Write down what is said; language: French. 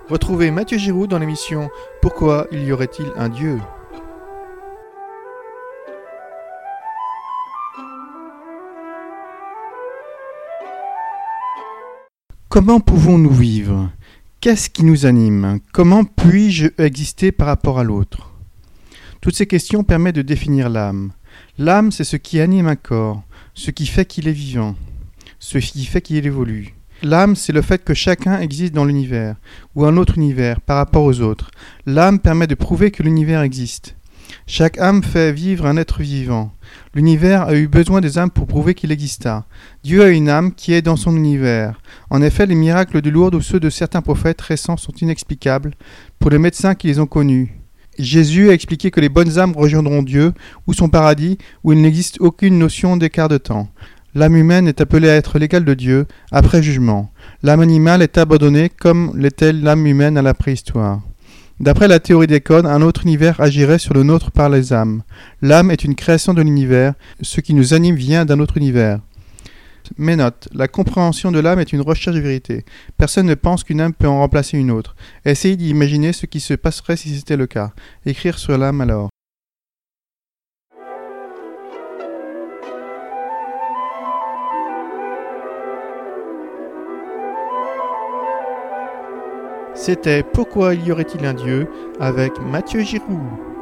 Retrouvez Mathieu Giroud dans l'émission Pourquoi y aurait-il un Dieu ? Comment pouvons-nous vivre ? Qu'est-ce qui nous anime ? Comment puis-je exister par rapport à l'autre ? Toutes ces questions permettent de définir l'âme. L'âme, c'est ce qui anime un corps, ce qui fait qu'il est vivant, ce qui fait qu'il évolue. L'âme, c'est le fait que chacun existe dans l'univers, ou un autre univers, par rapport aux autres. L'âme permet de prouver que l'univers existe. Chaque âme fait vivre un être vivant. L'univers a eu besoin des âmes pour prouver qu'il exista. Dieu a une âme qui est dans son univers. En effet, les miracles de Lourdes ou ceux de certains prophètes récents sont inexplicables pour les médecins qui les ont connus. Jésus a expliqué que les bonnes âmes rejoindront Dieu ou son paradis où il n'existe aucune notion d'écart de temps. L'âme humaine est appelée à être l'égale de Dieu après jugement. L'âme animale est abandonnée comme l'était l'âme humaine à la préhistoire. D'après la théorie des codes, un autre univers agirait sur le nôtre par les âmes. L'âme est une création de l'univers, ce qui nous anime vient d'un autre univers. Mais note, la compréhension de l'âme est une recherche de vérité. Personne ne pense qu'une âme peut en remplacer une autre. Essayez d'imaginer ce qui se passerait si c'était le cas. Écrire sur l'âme alors. C'était Pourquoi y aurait-il un Dieu avec Mathieu Giroud.